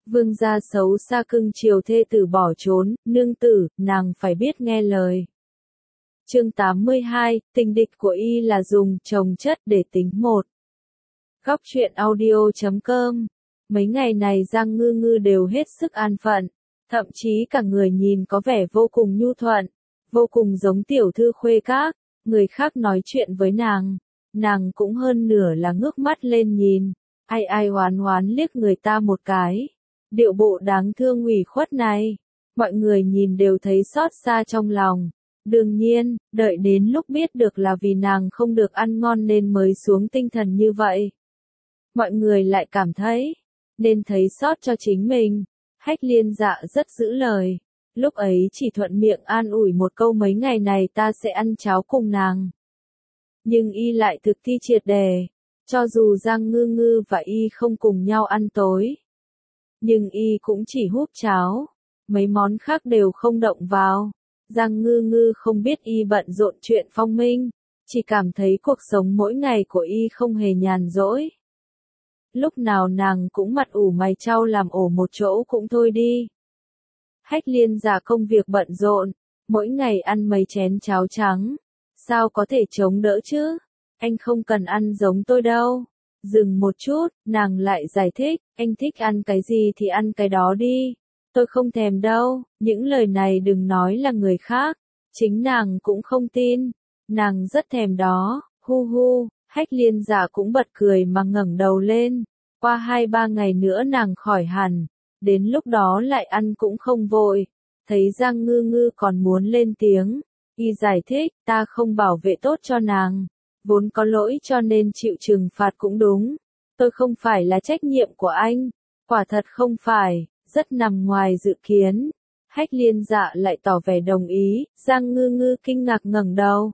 Vương gia xấu xa cưng chiều thê tử bỏ trốn, nương tử, nàng phải biết nghe lời. Chương 82, tình địch của y là dùng trồng chất để tính một. Góc truyện audio.com. Mấy ngày này Giang Ngư Ngư đều hết sức an phận, thậm chí cả người nhìn có vẻ vô cùng nhu thuận, vô cùng giống tiểu thư khuê các, người khác nói chuyện với nàng cũng hơn nửa là ngước mắt lên nhìn, ai ai oán oán liếc người ta một cái. Điệu bộ đáng thương ủy khuất này, mọi người nhìn đều thấy xót xa trong lòng. Đương nhiên, đợi đến lúc biết được là vì nàng không được ăn ngon nên mới xuống tinh thần như vậy. Mọi người lại cảm thấy, nên thấy xót cho chính mình. Hách Liên Dạ rất giữ lời, lúc ấy chỉ thuận miệng an ủi một câu mấy ngày này ta sẽ ăn cháo cùng nàng. Nhưng y lại thực thi triệt đề, cho dù Giang Ngư Ngư và y không cùng nhau ăn tối. Nhưng y cũng chỉ húp cháo, mấy món khác đều không động vào. Giang Ngư Ngư không biết y bận rộn chuyện phong minh, chỉ cảm thấy cuộc sống mỗi ngày của y không hề nhàn rỗi. Lúc nào nàng cũng mặt ủ mày chau làm ổ một chỗ cũng thôi đi. Hách Liên Dạ công việc bận rộn, mỗi ngày ăn mấy chén cháo trắng, sao có thể chống đỡ chứ? Anh không cần ăn giống tôi đâu. Dừng một chút, nàng lại giải thích, anh thích ăn cái gì thì ăn cái đó đi. Tôi không thèm đâu, những lời này đừng nói là người khác, chính nàng cũng không tin. Nàng rất thèm đó, hu hu. Hách Liên Dạ cũng bật cười mà ngẩng đầu lên. Qua 2-3 ngày nữa nàng khỏi hẳn, đến lúc đó lại ăn cũng không vội. Thấy Giang Ngư Ngư còn muốn lên tiếng, y giải thích, ta không bảo vệ tốt cho nàng, vốn có lỗi cho nên chịu trừng phạt cũng đúng. Tôi không phải là trách nhiệm của anh, quả thật không phải, rất nằm ngoài dự kiến. Hách Liên Dạ lại tỏ vẻ đồng ý, Giang Ngư Ngư kinh ngạc ngẩng đầu.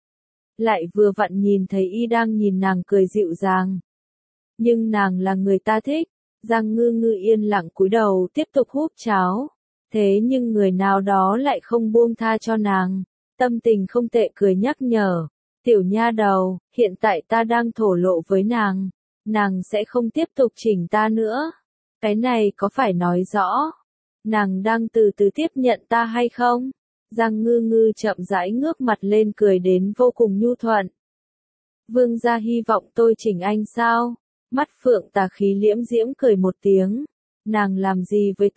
Lại vừa vặn nhìn thấy y đang nhìn nàng cười dịu dàng. Nhưng nàng là người ta thích, Giang Ngư Ngư yên lặng cúi đầu tiếp tục húp cháo. Thế nhưng người nào đó lại không buông tha cho nàng, tâm tình không tệ cười nhắc nhở. Tiểu nha đầu, hiện tại ta đang thổ lộ với nàng sẽ không tiếp tục chỉnh ta nữa. Cái này có phải nói rõ, nàng đang từ từ tiếp nhận ta hay không? Giang Ngư Ngư chậm rãi ngước mặt lên cười đến vô cùng nhu thuận. Vương gia hy vọng tôi chỉnh anh sao? Mắt Phượng Tà khí liễm diễm cười một tiếng. Nàng làm gì với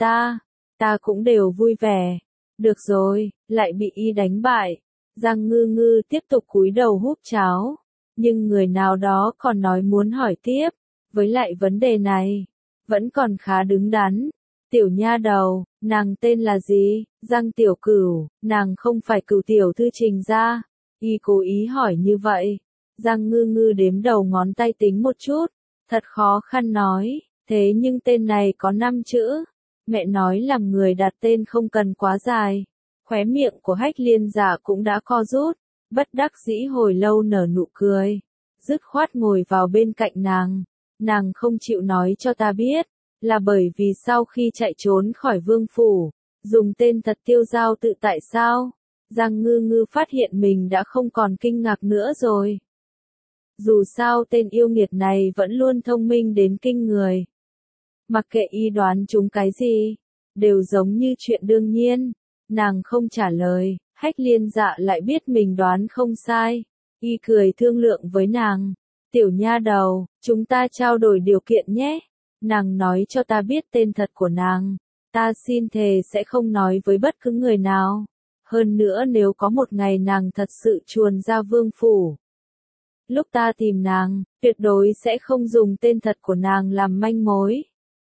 ta cũng đều vui vẻ. Được rồi, lại bị y đánh bại. Giang Ngư Ngư tiếp tục cúi đầu húp cháo. Nhưng người nào đó còn nói muốn hỏi tiếp. Với lại vấn đề này, vẫn còn khá đứng đắn. Tiểu nha đầu, nàng tên là gì? Giang Tiểu Cửu, nàng không phải Cửu tiểu thư Trình gia. Y cố ý hỏi như vậy. Giang Ngư Ngư đếm đầu ngón tay tính một chút. Thật khó khăn nói, thế nhưng tên này có 5 chữ. Mẹ nói làm người đặt tên không cần quá dài. Khóe miệng của Hách Liên Dạ cũng đã co rút, bất đắc dĩ hồi lâu nở nụ cười. Dứt khoát ngồi vào bên cạnh nàng không chịu nói cho ta biết, là bởi vì sau khi chạy trốn khỏi vương phủ, dùng tên thật tiêu dao tự tại sao? Giang Ngư Ngư phát hiện mình đã không còn kinh ngạc nữa rồi. Dù sao tên yêu nghiệt này vẫn luôn thông minh đến kinh người. Mặc kệ y đoán chúng cái gì, đều giống như chuyện đương nhiên. Nàng không trả lời, Hách Liên Dạ lại biết mình đoán không sai. Y cười thương lượng với nàng. Tiểu nha đầu, chúng ta trao đổi điều kiện nhé. Nàng nói cho ta biết tên thật của nàng. Ta xin thề sẽ không nói với bất cứ người nào. Hơn nữa nếu có một ngày nàng thật sự chuồn ra vương phủ, lúc ta tìm nàng, tuyệt đối sẽ không dùng tên thật của nàng làm manh mối.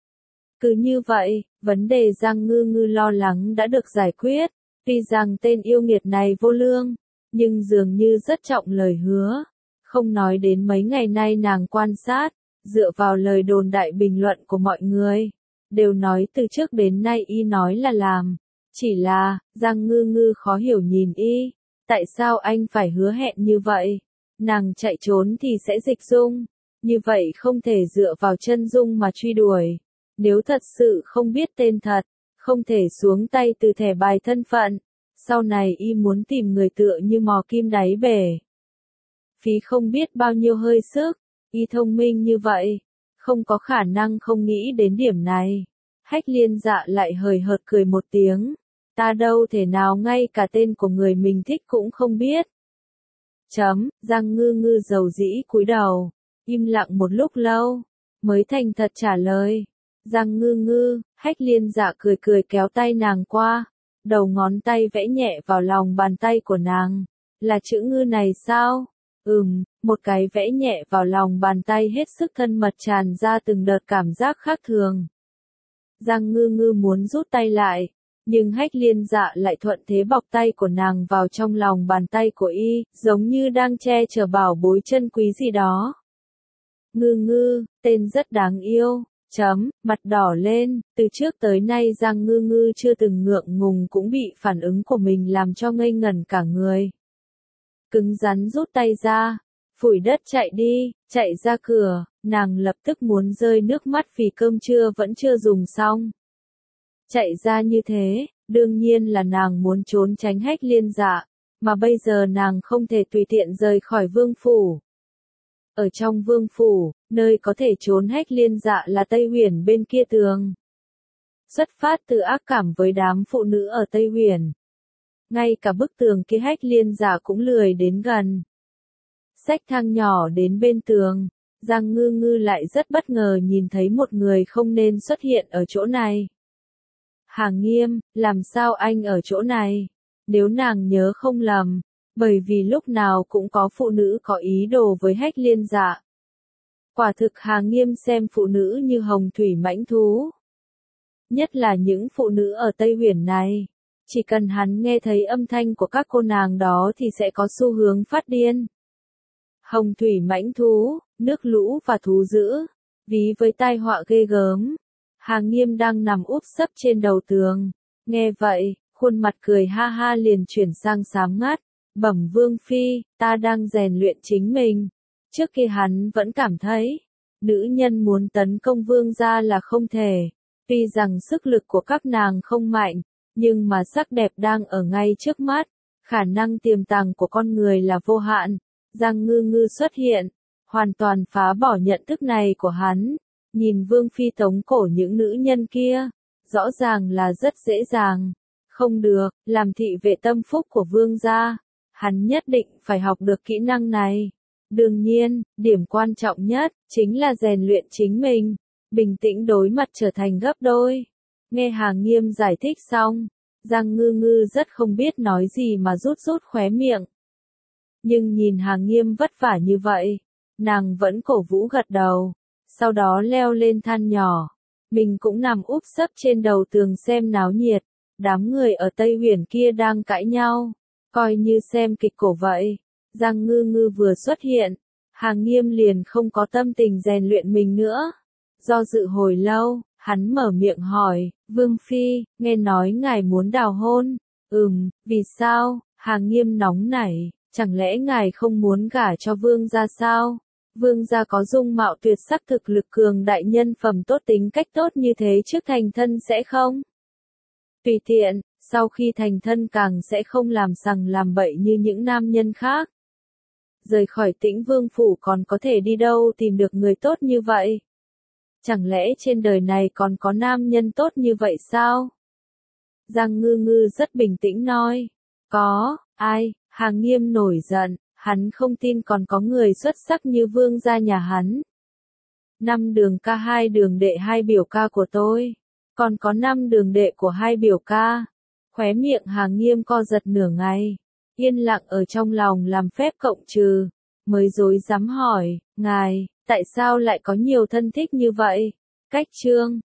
Cứ như vậy, vấn đề Giang Ngư Ngư lo lắng đã được giải quyết. Tuy rằng tên yêu nghiệt này vô lương, nhưng dường như rất trọng lời hứa. Không nói đến mấy ngày nay nàng quan sát, dựa vào lời đồn đại bình luận của mọi người, đều nói từ trước đến nay y nói là làm. Chỉ là, Giang Ngư Ngư khó hiểu nhìn y, tại sao anh phải hứa hẹn như vậy? Nàng chạy trốn thì sẽ dịch dung, như vậy không thể dựa vào chân dung mà truy đuổi. Nếu thật sự không biết tên thật, không thể xuống tay từ thẻ bài thân phận, sau này y muốn tìm người tựa như mò kim đáy bể. Phí không biết bao nhiêu hơi sức, y thông minh như vậy, không có khả năng không nghĩ đến điểm này. Hách Liên Dạ lại hời hợt cười một tiếng. Ta đâu thể nào ngay cả tên của người mình thích cũng không biết. Giang Ngư Ngư dầu dĩ cúi đầu, im lặng một lúc lâu, mới thành thật trả lời. Giang Ngư Ngư, Hách Liên Dạ cười cười kéo tay nàng qua, đầu ngón tay vẽ nhẹ vào lòng bàn tay của nàng. Là chữ ngư này sao? Một cái vẽ nhẹ vào lòng bàn tay hết sức thân mật tràn ra từng đợt cảm giác khác thường. Giang Ngư Ngư muốn rút tay lại, nhưng Hách Liên Dạ lại thuận thế bọc tay của nàng vào trong lòng bàn tay của y, giống như đang che chở bảo bối chân quý gì đó. Ngư Ngư, tên rất đáng yêu. Mặt đỏ lên, từ trước tới nay Giang Ngư Ngư chưa từng ngượng ngùng cũng bị phản ứng của mình làm cho ngây ngẩn cả người. Cứng rắn rút tay ra, phủi đất chạy đi, chạy ra cửa, nàng lập tức muốn rơi nước mắt vì cơm trưa vẫn chưa dùng xong. Chạy ra như thế, đương nhiên là nàng muốn trốn tránh Hách Liên Dạ, mà bây giờ nàng không thể tùy tiện rời khỏi vương phủ. Ở trong vương phủ, nơi có thể trốn Hách Liên Dạ là Tây Huyền bên kia tường. Xuất phát từ ác cảm với đám phụ nữ ở Tây Huyền. Ngay cả bức tường kia Hách Liên Dạ cũng lười đến gần. Xách thang nhỏ đến bên tường, Giang Ngư Ngư lại rất bất ngờ nhìn thấy một người không nên xuất hiện ở chỗ này. Hà Nghiêm, làm sao anh ở chỗ này? Nếu nàng nhớ không lầm, bởi vì lúc nào cũng có phụ nữ có ý đồ với Hách Liên Dạ. Quả thực Hà Nghiêm xem phụ nữ như hồng thủy mãnh thú. Nhất là những phụ nữ ở Tây Huyền này. Chỉ cần hắn nghe thấy âm thanh của các cô nàng đó thì sẽ có xu hướng phát điên. Hồng thủy mãnh thú, nước lũ và thú dữ, ví với tai họa ghê gớm. Hà Nghiêm đang nằm úp sấp trên đầu tường. Nghe vậy, khuôn mặt cười ha ha liền chuyển sang xám ngắt. Bẩm Vương Phi, ta đang rèn luyện chính mình. Trước kia hắn vẫn cảm thấy, nữ nhân muốn tấn công vương gia là không thể. Tuy rằng sức lực của các nàng không mạnh, nhưng mà sắc đẹp đang ở ngay trước mắt. Khả năng tiềm tàng của con người là vô hạn. Giang Ngư Ngư xuất hiện, hoàn toàn phá bỏ nhận thức này của hắn. Nhìn Vương Phi tống cổ những nữ nhân kia, rõ ràng là rất dễ dàng. Không được, làm thị vệ tâm phúc của vương gia, hắn nhất định phải học được kỹ năng này. Đương nhiên, điểm quan trọng nhất, chính là rèn luyện chính mình, bình tĩnh đối mặt trở thành gấp đôi. Nghe Hà Nghiêm giải thích xong, Giang Ngư Ngư rất không biết nói gì mà rút khóe miệng. Nhưng nhìn Hà Nghiêm vất vả như vậy, nàng vẫn cổ vũ gật đầu, sau đó leo lên than nhỏ. Mình cũng nằm úp sấp trên đầu tường xem náo nhiệt, đám người ở Tây Huyền kia đang cãi nhau, coi như xem kịch cổ vậy. Giang Ngư Ngư vừa xuất hiện, Hà Nghiêm liền không có tâm tình rèn luyện mình nữa. Do dự hồi lâu, hắn mở miệng hỏi, Vương Phi, nghe nói ngài muốn đào hôn. Vì sao? Hà Nghiêm nóng nảy, chẳng lẽ ngài không muốn gả cho vương gia sao? Vương gia có dung mạo tuyệt sắc thực lực cường đại nhân phẩm tốt tính cách tốt như thế trước thành thân sẽ không? Tùy tiện, sau khi thành thân càng sẽ không làm sằng làm bậy như những nam nhân khác. Rời khỏi Tĩnh Vương phủ còn có thể đi đâu tìm được người tốt như vậy? Chẳng lẽ trên đời này còn có nam nhân tốt như vậy sao? Giang Ngư Ngư rất bình tĩnh nói. Có, ai? Hà Nghiêm nổi giận, hắn không tin còn có người xuất sắc như vương gia nhà hắn. 5 đường ca 2 đường đệ 2 biểu ca của tôi. Còn có 5 đường đệ của 2 biểu ca. Khóe miệng Hà Nghiêm co giật nửa ngày. Yên lặng ở trong lòng làm phép cộng trừ. Mới dối dám hỏi, ngài, tại sao lại có nhiều thân thích như vậy? Cách chương